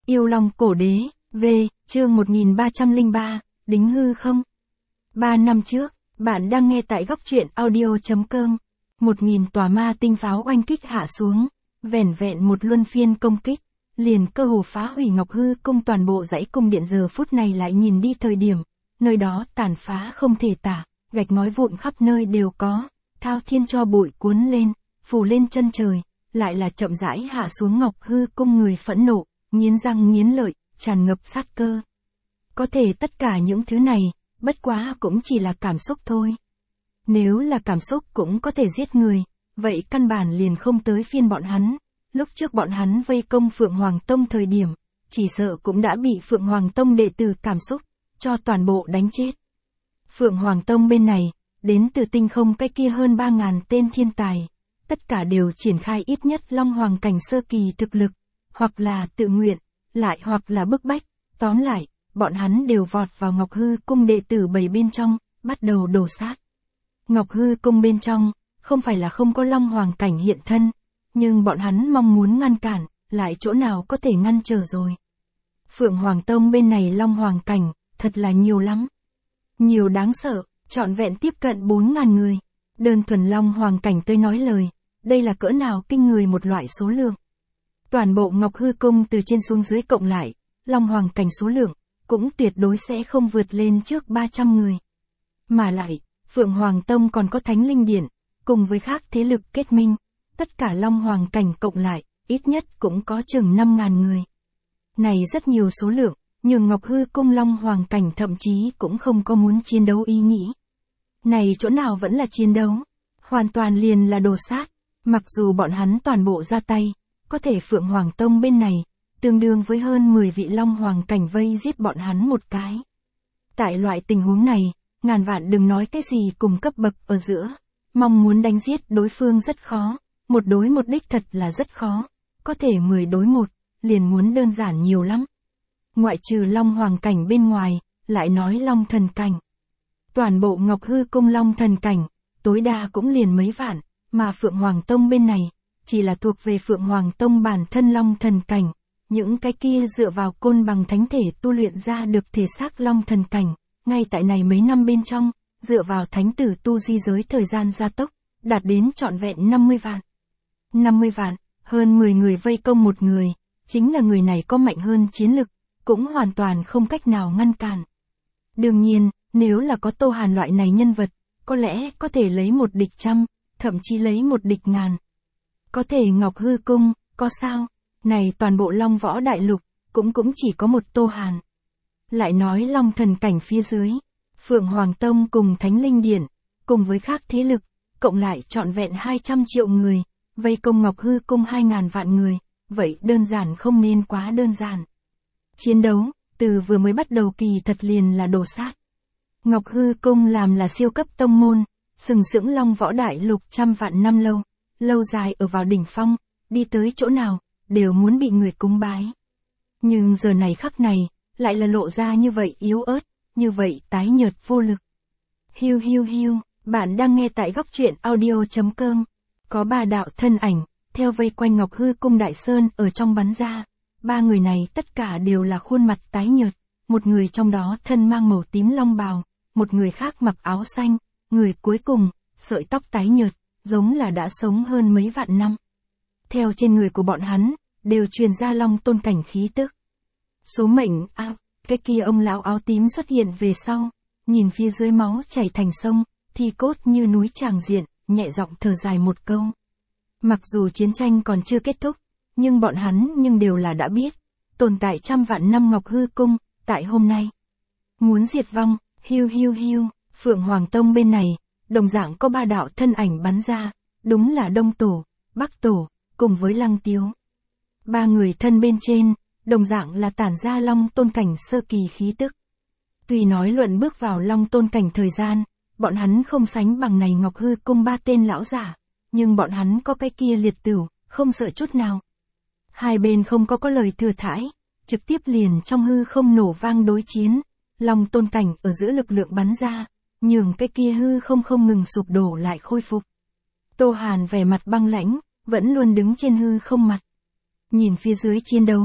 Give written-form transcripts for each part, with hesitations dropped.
Yêu Long Cổ Đế, V, chương 1303, đính hư không? 3 năm trước, bạn đang nghe tại góc truyện audio.com. 1000 tòa ma tinh pháo oanh kích hạ xuống, vẻn vẹn một luân phiên công kích, liền cơ hồ phá hủy Ngọc Hư Cung. Toàn bộ dãy cung điện giờ phút này lại nhìn đi thời điểm, nơi đó tàn phá không thể tả, gạch ngói vụn khắp nơi đều có, thao thiên cho bụi cuốn lên, phủ lên chân trời, lại là chậm rãi hạ xuống. Ngọc Hư Cung người phẫn nộ, nghiến răng nghiến lợi, tràn ngập sát cơ. Có thể tất cả những thứ này, bất quá cũng chỉ là cảm xúc thôi. Nếu là cảm xúc cũng có thể giết người, vậy căn bản liền không tới phiên bọn hắn. Lúc trước bọn hắn vây công Phượng Hoàng Tông thời điểm, chỉ sợ cũng đã bị Phượng Hoàng Tông đệ tử cảm xúc cho toàn bộ đánh chết. Phượng Hoàng Tông bên này, đến từ tinh không cái kia hơn 3000 tên thiên tài, tất cả đều triển khai ít nhất Long Hoàng cảnh sơ kỳ thực lực, hoặc là tự nguyện, lại hoặc là bức bách. Tóm lại, bọn hắn đều vọt vào Ngọc Hư Cung đệ tử bầy bên trong, bắt đầu đổ sát. Ngọc Hư Cung bên trong, không phải là không có Long Hoàng cảnh hiện thân, nhưng bọn hắn mong muốn ngăn cản, lại chỗ nào có thể ngăn trở rồi. Phượng Hoàng Tông bên này Long Hoàng cảnh, thật là nhiều lắm. Nhiều đáng sợ, trọn vẹn tiếp cận 4000 người. Đơn thuần Long Hoàng cảnh tới nói lời, đây là cỡ nào kinh người một loại số lượng. Toàn bộ Ngọc Hư Cung từ trên xuống dưới cộng lại, Long Hoàng cảnh số lượng, cũng tuyệt đối sẽ không vượt lên trước 300 người. Mà lại, Phượng Hoàng Tông còn có Thánh Linh Điện, cùng với khác thế lực kết minh, tất cả Long Hoàng cảnh cộng lại, ít nhất cũng có chừng 5000 người. Này rất nhiều số lượng, nhưng Ngọc Hư Cung Long Hoàng cảnh thậm chí cũng không có muốn chiến đấu ý nghĩ. Này chỗ nào vẫn là chiến đấu, hoàn toàn liền là đồ sát. Mặc dù bọn hắn toàn bộ ra tay, có thể Phượng Hoàng Tông bên này, tương đương với hơn 10 vị Long Hoàng cảnh vây giết bọn hắn một cái. Tại loại tình huống này, ngàn vạn đừng nói cái gì cùng cấp bậc ở giữa, mong muốn đánh giết đối phương rất khó, một đối một đích thật là rất khó, có thể 10 đối 1, liền muốn đơn giản nhiều lắm. Ngoại trừ Long Hoàng cảnh bên ngoài, lại nói Long Thần cảnh. Toàn bộ Ngọc Hư Cung Long Thần cảnh, tối đa cũng liền mấy vạn, mà Phượng Hoàng Tông bên này, chỉ là thuộc về Phượng Hoàng Tông bản thân Long Thần cảnh, những cái kia dựa vào côn bằng thánh thể tu luyện ra được thể xác Long Thần cảnh, ngay tại này mấy năm bên trong, dựa vào thánh tử tu di giới thời gian gia tốc, đạt đến trọn vẹn 50 vạn. 50 vạn, hơn 10 người vây công một người, chính là người này có mạnh hơn chiến lực, cũng hoàn toàn không cách nào ngăn cản. Đương nhiên, nếu là có Tô Hàn loại này nhân vật, có lẽ có thể lấy một địch trăm, thậm chí lấy một địch ngàn. Có thể Ngọc Hư Cung, có sao? Này toàn bộ Long Võ Đại Lục, cũng chỉ có một Tô Hàn. Lại nói Long Thần cảnh phía dưới, Phượng Hoàng Tông cùng Thánh Linh Điện, cùng với khác thế lực, cộng lại trọn vẹn 200 triệu người, vây công Ngọc Hư Cung 2000 vạn người, vậy đơn giản không nên quá đơn giản. Chiến đấu, từ vừa mới bắt đầu kỳ thật liền là đồ sát. Ngọc Hư Cung làm là siêu cấp tông môn, sừng sững Long Võ Đại Lục trăm vạn năm lâu, lâu dài ở vào đỉnh phong, đi tới chỗ nào, đều muốn bị người cúng bái. Nhưng giờ này khắc này, lại là lộ ra như vậy yếu ớt, như vậy tái nhợt vô lực. Hiu hiu hiu, bạn đang nghe tại góc truyện audio.com. Có 3 đạo thân ảnh, theo vây quanh Ngọc Hư Cung Đại Sơn ở trong bắn ra. 3 người này tất cả đều là khuôn mặt tái nhợt, một người trong đó thân mang màu tím long bào, một người khác mặc áo xanh, người cuối cùng, sợi tóc tái nhợt, giống là đã sống hơn mấy vạn năm. Theo trên người của bọn hắn, đều truyền ra Long Tôn cảnh khí tức. Số mệnh, cái kia ông lão áo tím xuất hiện về sau, nhìn phía dưới máu chảy thành sông, thi cốt như núi tràng diện, nhẹ giọng thở dài một câu. Mặc dù chiến tranh còn chưa kết thúc, nhưng bọn hắn đều là đã biết, tồn tại trăm vạn năm Ngọc Hư Cung, tại hôm nay muốn diệt vong. Hiu hiu hiu, Phượng Hoàng Tông bên này, đồng dạng có 3 đạo thân ảnh bắn ra, đúng là Đông Tổ, Bắc Tổ, cùng với Lăng Tiếu. 3 người thân bên trên, đồng dạng là tản ra Long Tôn cảnh sơ kỳ khí tức. Tuy nói luận bước vào Long Tôn cảnh thời gian, bọn hắn không sánh bằng này Ngọc Hư Cung 3 tên lão giả, nhưng bọn hắn có cái kia liệt tửu, không sợ chút nào. Hai bên không có lời thừa thãi, trực tiếp liền trong hư không nổ vang đối chiến. Long Tôn cảnh ở giữa lực lượng bắn ra, nhường cái kia hư không ngừng sụp đổ lại khôi phục. Tô Hàn vẻ mặt băng lãnh, vẫn luôn đứng trên hư không mặt. Nhìn phía dưới chiến đấu,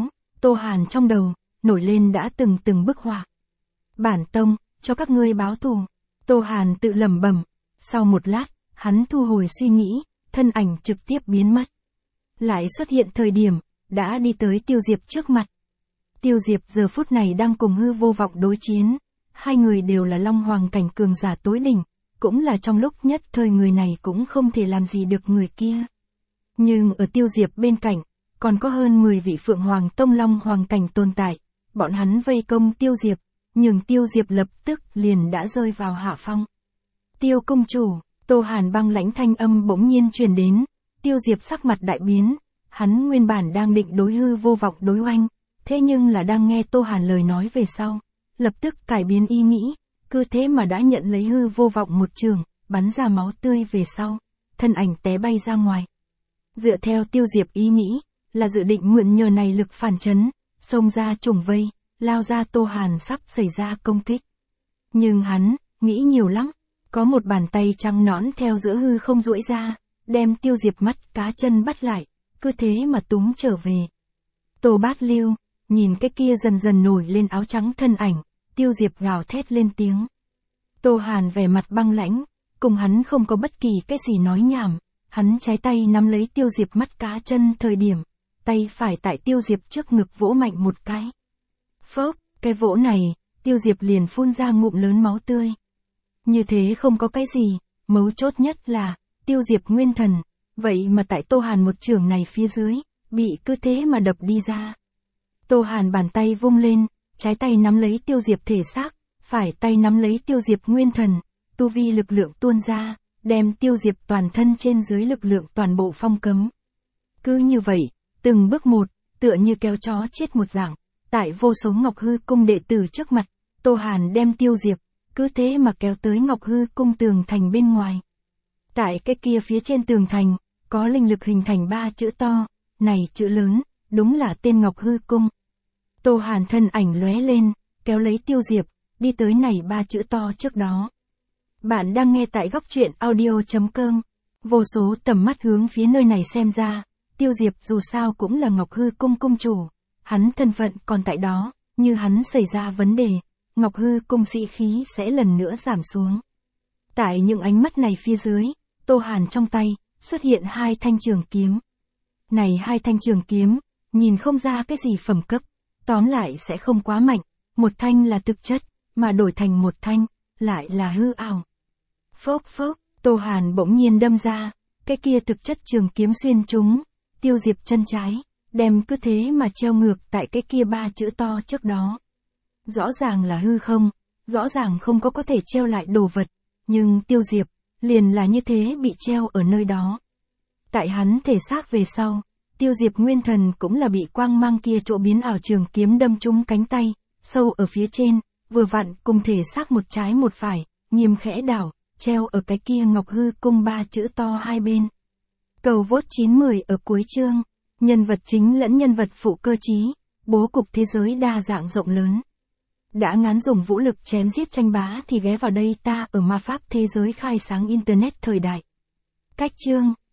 Tô Hàn trong đầu, nổi lên đã từng bức họa. Bản tông, cho các ngươi báo thù. Tô Hàn tự lẩm bẩm. Sau một lát, hắn thu hồi suy nghĩ, thân ảnh trực tiếp biến mất. Lại xuất hiện thời điểm, đã đi tới Tiêu Diệp trước mặt. Tiêu Diệp giờ phút này đang cùng Hư Vô Vọng đối chiến. Hai người đều là Long Hoàng cảnh cường giả tối đỉnh, cũng là trong lúc nhất thời người này cũng không thể làm gì được người kia. Nhưng ở Tiêu Diệp bên cạnh, còn có hơn 10 vị Phượng Hoàng Tông Long Hoàng cảnh tồn tại. Bọn hắn vây công Tiêu Diệp, nhưng Tiêu Diệp lập tức liền đã rơi vào hạ phong. Tiêu công chủ, Tô Hàn băng lãnh thanh âm bỗng nhiên truyền đến. Tiêu Diệp sắc mặt đại biến, hắn nguyên bản đang định đối Hư Vô Vọng đối oanh, thế nhưng là đang nghe Tô Hàn lời nói về sau, lập tức cải biến ý nghĩ, cứ thế mà đã nhận lấy Hư Vô Vọng một trường, bắn ra máu tươi về sau, thân ảnh té bay ra ngoài. Dựa theo Tiêu Diệp ý nghĩ, là dự định mượn nhờ này lực phản chấn, xông ra trùng vây, lao ra Tô Hàn sắp xảy ra công kích. Nhưng hắn, nghĩ nhiều lắm, có một bàn tay trắng nõn theo giữa hư không duỗi ra, đem Tiêu Diệp mắt cá chân bắt lại, cứ thế mà túm trở về. Tô Bát Lưu, nhìn cái kia dần dần nổi lên áo trắng thân ảnh, Tiêu Diệp gào thét lên tiếng. Tô Hàn vẻ mặt băng lãnh, cùng hắn không có bất kỳ cái gì nói nhảm, hắn trái tay nắm lấy Tiêu Diệp mắt cá chân thời điểm, tay phải tại Tiêu Diệp trước ngực vỗ mạnh một cái. Phốc, cái vỗ này, Tiêu Diệp liền phun ra ngụm lớn máu tươi. Như thế không có cái gì, mấu chốt nhất là, Tiêu Diệp nguyên thần, vậy mà tại Tô Hàn một trường này phía dưới, bị cứ thế mà đập đi ra. Tô Hàn bàn tay vung lên, trái tay nắm lấy Tiêu Diệp thể xác, phải tay nắm lấy Tiêu Diệp nguyên thần, tu vi lực lượng tuôn ra, đem Tiêu Diệp toàn thân trên dưới lực lượng toàn bộ phong cấm. Cứ như vậy, từng bước một, tựa như kéo chó chết một dạng, tại vô số Ngọc Hư Cung đệ tử trước mặt, Tô Hàn đem Tiêu Diệp, cứ thế mà kéo tới Ngọc Hư Cung tường thành bên ngoài. Tại cái kia phía trên tường thành, có linh lực hình thành 3 chữ to, này chữ lớn, đúng là tên Ngọc Hư Cung. Tô Hàn thân ảnh lóe lên, kéo lấy Tiêu Diệp, đi tới này 3 chữ to trước đó. Bạn đang nghe tại góc truyện audio.com, vô số tầm mắt hướng phía nơi này xem ra, Tiêu Diệp dù sao cũng là Ngọc Hư Cung cung chủ, hắn thân phận còn tại đó, như hắn xảy ra vấn đề, Ngọc Hư Cung sĩ khí sẽ lần nữa giảm xuống. Tại những ánh mắt này phía dưới, Tô Hàn trong tay, xuất hiện 2 thanh trường kiếm. Này 2 thanh trường kiếm, nhìn không ra cái gì phẩm cấp, tóm lại sẽ không quá mạnh, một thanh là thực chất, mà đổi thành một thanh, lại là hư ảo. Phốc phốc, Tô Hàn bỗng nhiên đâm ra, cái kia thực chất trường kiếm xuyên trúng, Tiêu Diệp chân trái, đem cứ thế mà treo ngược tại cái kia 3 chữ to trước đó. Rõ ràng là hư không, rõ ràng không có thể treo lại đồ vật, nhưng Tiêu Diệp, liền là như thế bị treo ở nơi đó. Tại hắn thể xác về sau, Tiêu Diệp nguyên thần cũng là bị quang mang kia chỗ biến ảo trường kiếm đâm trúng cánh tay, sâu ở phía trên, vừa vặn cùng thể xác một trái một phải, nghiêm khẽ đảo, treo ở cái kia Ngọc Hư Cung 3 chữ to hai bên. Cầu vote 910 ở cuối chương, nhân vật chính lẫn nhân vật phụ cơ trí, bố cục thế giới đa dạng rộng lớn. Đã ngán dùng vũ lực chém giết tranh bá thì ghé vào đây ta ở ma pháp thế giới khai sáng internet thời đại. Cách chương